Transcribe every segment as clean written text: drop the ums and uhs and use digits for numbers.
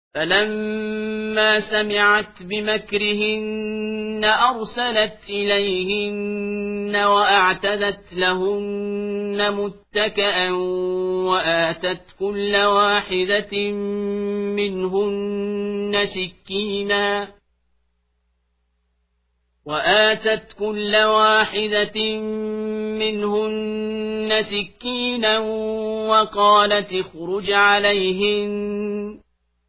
فلما سمعت بمكرهن أرسلت إليهن وأعتدت لهن متكئا وآتت كل واحدة منهن سكينا وقالت اخرج عليهن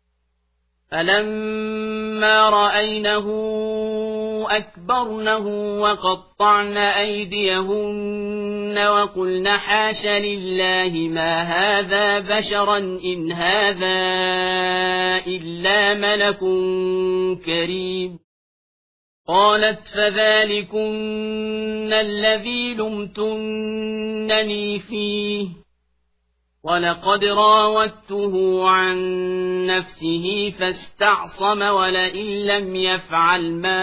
فلما رأينه أكبرنه وقطعن أيديهن وقلن حاش لله ما هذا بشرا إن هذا إلا ملك كريم قالت فذلكن الذي لمتنني فيه ولقد راودته عن نفسه فاستعصم ولئن لم يفعل ما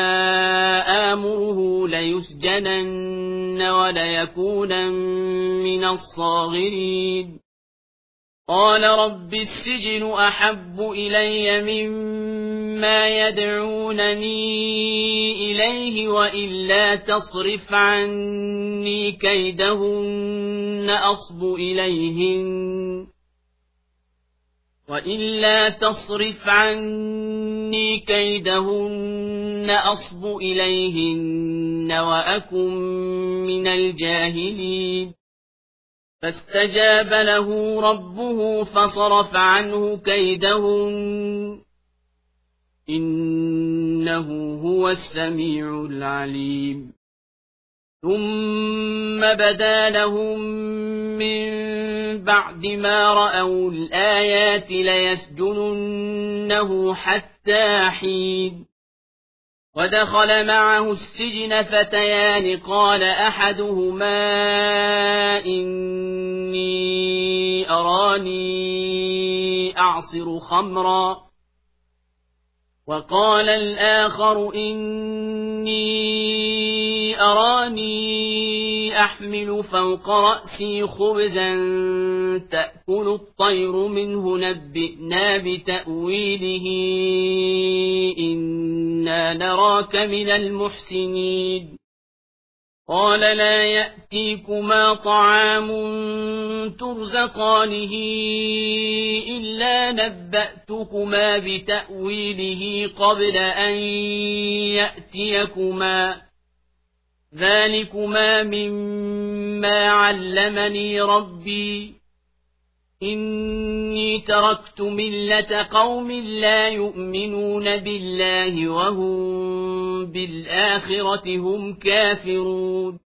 آمره ليسجنن وليكونن من الصاغرين قال رب السجن أحب إلي مما يدعونني إليه وإلا تصرف عني كيدهن أصب إليهن وأكن من الجاهلين فاستجاب له ربه فصرف عنه كيدهن إنه هو السميع العليم ثم بدا لهم من بعد ما رأوا الآيات ليسجننه حتى حين ودخل معه السجن فتيان قال أحدهما إني أراني أعصر خمرا وقال الآخر إني أراني أحمل فوق رأسي خبزا تأكل الطير منه نبئنا بتأويله إنا نراك من المحسنين قال لا يأتيكما طعام ترزقانه إلا نبأتكما بتأويله قبل أن يأتيكما ذلكما مما علمني ربي إني تركت ملة قوم لا يؤمنون بالله وهم بالآخرة هم كافرون